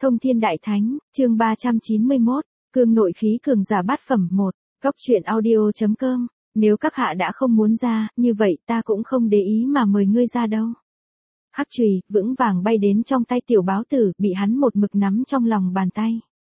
Thông Thiên Đại Thánh, chương 391, Cương Nội Khí Cường Giả Bát Phẩm 1, Góc truyện audio.com, nếu các hạ đã không muốn ra, như vậy ta cũng không để ý mà mời ngươi ra đâu. Hắc chùy, vững vàng bay đến trong tay tiểu báo tử, bị hắn một mực nắm trong lòng bàn tay.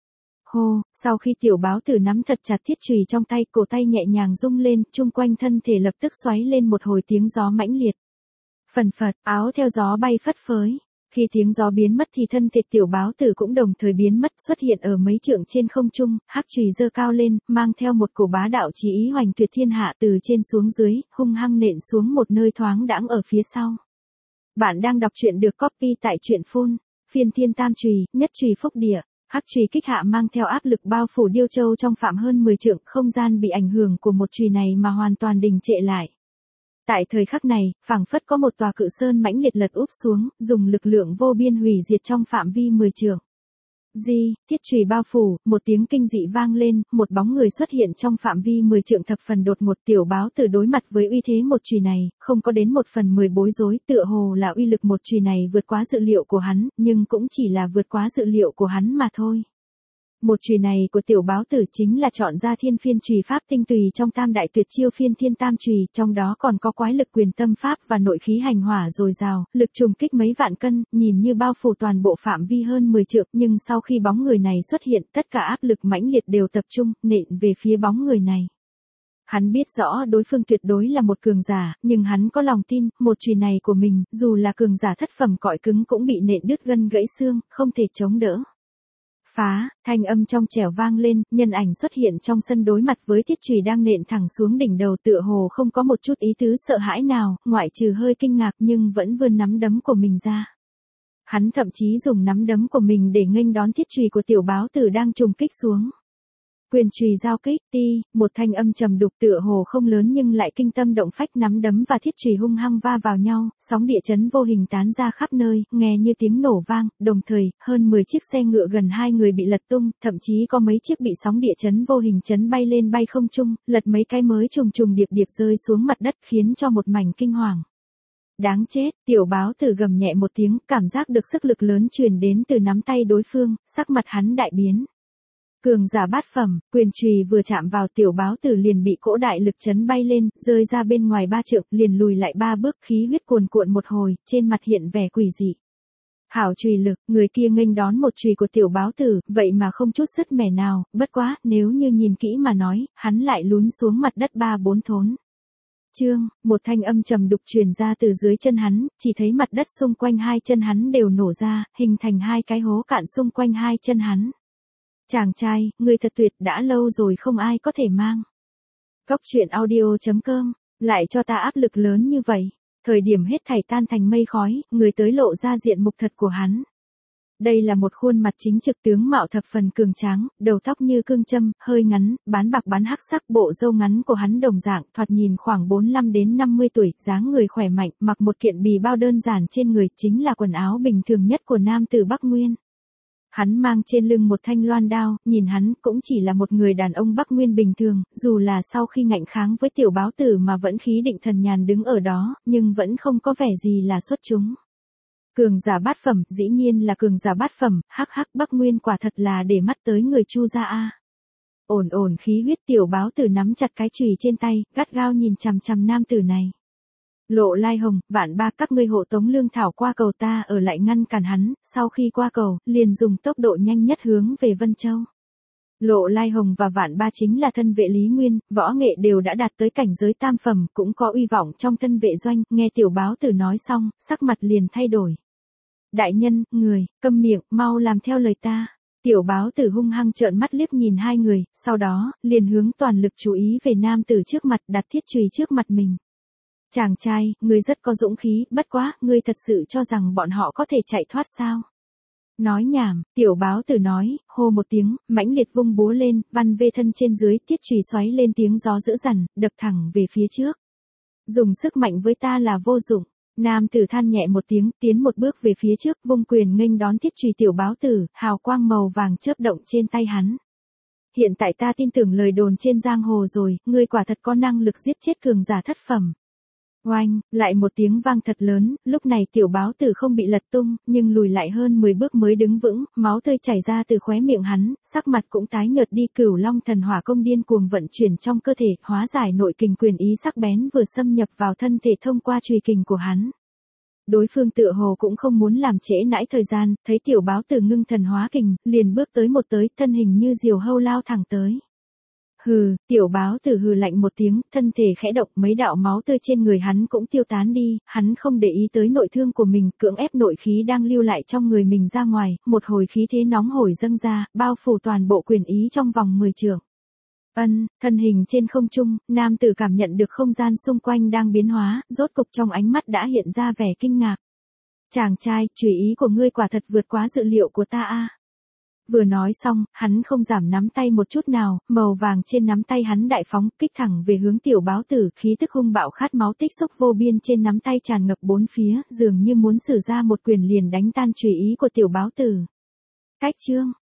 Hô, sau khi tiểu báo tử nắm thật chặt thiết chùy trong tay, cổ tay nhẹ nhàng rung lên, chung quanh thân thể lập tức xoáy lên một hồi tiếng gió mãnh liệt. Phần phật, áo theo gió bay phất phới. Khi tiếng gió biến mất thì thân thể tiểu báo tử cũng đồng thời biến mất, xuất hiện ở mấy trượng trên không trung, hắc chùy giơ cao lên, mang theo một cổ bá đạo chí ý hoành tuyệt thiên hạ, từ trên xuống dưới, hung hăng nện xuống một nơi thoáng đãng ở phía sau. Bạn đang đọc truyện được copy tại truyện phun, phiên thiên tam chùy, nhất chùy phúc địa. Hắc chùy kích hạ mang theo áp lực bao phủ Điêu Châu trong phạm hơn 10 trượng, không gian bị ảnh hưởng của một chùy này mà hoàn toàn đình trệ lại. Tại thời khắc này, phảng phất có một tòa cự sơn mãnh liệt lật úp xuống, dùng lực lượng vô biên hủy diệt trong phạm vi 10 trượng. Thiết chùy bao phủ, một tiếng kinh dị vang lên, một bóng người xuất hiện trong phạm vi 10 trượng thập phần đột ngột. Tiểu báo tử đối mặt với uy thế một chùy này, không có đến 1/10 bối rối, tựa hồ là uy lực một chùy này vượt quá dự liệu của hắn, nhưng cũng chỉ là vượt quá dự liệu của hắn mà thôi. Một chùy này của tiểu báo tử chính là chọn ra thiên phiên chùy pháp tinh tùy trong tam đại tuyệt chiêu phiên thiên tam chùy, trong đó còn có quái lực quyền tâm pháp và nội khí hành hỏa dồi dào, lực trùng kích mấy vạn cân, nhìn như bao phủ toàn bộ phạm vi hơn 10 trượng, nhưng sau khi bóng người này xuất hiện, tất cả áp lực mãnh liệt đều tập trung, nện về phía bóng người này. Hắn biết rõ đối phương tuyệt đối là một cường giả, nhưng hắn có lòng tin, một chùy này của mình, dù là cường giả thất phẩm cõi cứng cũng bị nện đứt gân gãy xương, không thể chống đỡ. Phá, thanh âm trong trẻo vang lên, nhân ảnh xuất hiện trong sân đối mặt với thiết chùy đang nện thẳng xuống đỉnh đầu, tựa hồ không có một chút ý tứ sợ hãi nào, ngoại trừ hơi kinh ngạc, nhưng vẫn vươn nắm đấm của mình ra. Hắn thậm chí dùng nắm đấm của mình để nghênh đón thiết chùy của tiểu báo tử đang trùng kích xuống. Quyền chùy giao kích, một thanh âm trầm đục tựa hồ không lớn nhưng lại kinh tâm động phách, nắm đấm và thiết chùy hung hăng va vào nhau, sóng địa chấn vô hình tán ra khắp nơi, nghe như tiếng nổ vang, đồng thời, hơn 10 chiếc xe ngựa gần 2 người bị lật tung, thậm chí có mấy chiếc bị sóng địa chấn vô hình chấn bay lên bay không trung, lật mấy cái mới trùng trùng điệp điệp rơi xuống mặt đất, khiến cho một mảnh kinh hoàng. Đáng chết, tiểu báo tử gầm nhẹ một tiếng, cảm giác được sức lực lớn truyền đến từ nắm tay đối phương, sắc mặt hắn đại biến. Cường giả bát phẩm, quyền chùy vừa chạm vào tiểu báo tử liền bị cỗ đại lực chấn bay lên, rơi ra bên ngoài 3 trượng, liền lùi lại 3 bước, khí huyết cuồn cuộn một hồi, trên mặt hiện vẻ quỷ dị. Hảo chùy lực, người kia nghênh đón một chùy của tiểu báo tử, vậy mà không chút sứt mẻ nào, bất quá, nếu như nhìn kỹ mà nói, hắn lại lún xuống mặt đất 3-4 thốn. Một thanh âm trầm đục truyền ra từ dưới chân hắn, chỉ thấy mặt đất xung quanh hai chân hắn đều nổ ra, hình thành 2 cái hố cạn xung quanh 2 chân hắn. Chàng trai, ngươi thật tuyệt, đã lâu rồi không ai có thể mang. Góc truyện audio.com, lại cho ta áp lực lớn như vậy. Thời điểm hết thảy tan thành mây khói, người tới lộ ra diện mục thật của hắn. Đây là một khuôn mặt chính trực, tướng mạo thập phần cường tráng, đầu tóc như cương châm, hơi ngắn, bán bạc bán hắc sắc, bộ râu ngắn của hắn đồng dạng, thoạt nhìn khoảng 45 đến 50 tuổi, dáng người khỏe mạnh, mặc một kiện bì bao đơn giản trên người, chính là quần áo bình thường nhất của nam tử Bắc Nguyên. Hắn mang trên lưng một thanh loan đao, nhìn hắn cũng chỉ là một người đàn ông Bắc Nguyên bình thường, dù là sau khi ngạnh kháng với tiểu báo tử mà vẫn khí định thần nhàn đứng ở đó, nhưng vẫn không có vẻ gì là xuất chúng. Cường giả bát phẩm, dĩ nhiên là cường giả bát phẩm, hắc Bắc Nguyên quả thật là để mắt tới người Chu gia a. Ổn khí huyết, tiểu báo tử nắm chặt cái chùy trên tay, gắt gao nhìn chằm chằm nam tử này. Lộ Lai Hồng, Vạn Ba, các ngươi hộ tống lương thảo qua cầu, ta ở lại ngăn cản hắn, sau khi qua cầu, liền dùng tốc độ nhanh nhất hướng về Vân Châu. Lộ Lai Hồng và Vạn Ba chính là thân vệ Lý Nguyên, võ nghệ đều đã đạt tới cảnh giới tam phẩm, cũng có uy vọng trong thân vệ doanh, nghe tiểu báo tử nói xong, sắc mặt liền thay đổi. Đại nhân, người, câm miệng, mau làm theo lời ta. Tiểu báo tử hung hăng trợn mắt liếc nhìn hai người, sau đó, liền hướng toàn lực chú ý về nam tử trước mặt, đặt thiết chùy trước mặt mình. Chàng trai, ngươi rất có dũng khí, bất quá, ngươi thật sự cho rằng bọn họ có thể chạy thoát sao? Nói nhảm, tiểu báo tử nói, hô một tiếng, mãnh liệt vung búa lên, văn vê thân trên dưới, thiết chùy xoáy lên tiếng gió dữ dằn, đập thẳng về phía trước. Dùng sức mạnh với ta là vô dụng. Nam tử than nhẹ một tiếng, tiến một bước về phía trước, vung quyền nghênh đón thiết chùy tiểu báo tử, hào quang màu vàng chớp động trên tay hắn. Hiện tại ta tin tưởng lời đồn trên giang hồ rồi, ngươi quả thật có năng lực giết chết cường giả thất phẩm. Oanh, lại một tiếng vang thật lớn, lúc này tiểu báo tử không bị lật tung, nhưng lùi lại hơn 10 bước mới đứng vững, máu tươi chảy ra từ khóe miệng hắn, sắc mặt cũng tái nhợt đi. Cửu Long thần hỏa công điên cuồng vận chuyển trong cơ thể, hóa giải nội kình quyền ý sắc bén vừa xâm nhập vào thân thể thông qua chùy kình của hắn. Đối phương tựa hồ cũng không muốn làm trễ nãi thời gian, thấy tiểu báo tử ngưng thần hóa kình, liền bước tới một tới, thân hình như diều hâu lao thẳng tới. Hừ, tiểu báo tử hừ lạnh một tiếng, thân thể khẽ động, mấy đạo máu tươi trên người hắn cũng tiêu tán đi, hắn không để ý tới nội thương của mình, cưỡng ép nội khí đang lưu lại trong người mình ra ngoài, một hồi khí thế nóng hổi dâng ra, bao phủ toàn bộ quyền ý trong vòng 10 trượng. Thân hình trên không trung, nam tử cảm nhận được không gian xung quanh đang biến hóa, rốt cục trong ánh mắt đã hiện ra vẻ kinh ngạc. Chàng trai, chùy ý của ngươi quả thật vượt quá dự liệu của ta a. Vừa nói xong, hắn không giảm nắm tay một chút nào, màu vàng trên nắm tay hắn đại phóng, kích thẳng về hướng tiểu báo tử, khí tức hung bạo khát máu tích xúc vô biên trên nắm tay tràn ngập bốn phía, dường như muốn sử ra một quyền liền đánh tan chùy ý của tiểu báo tử. Cách chương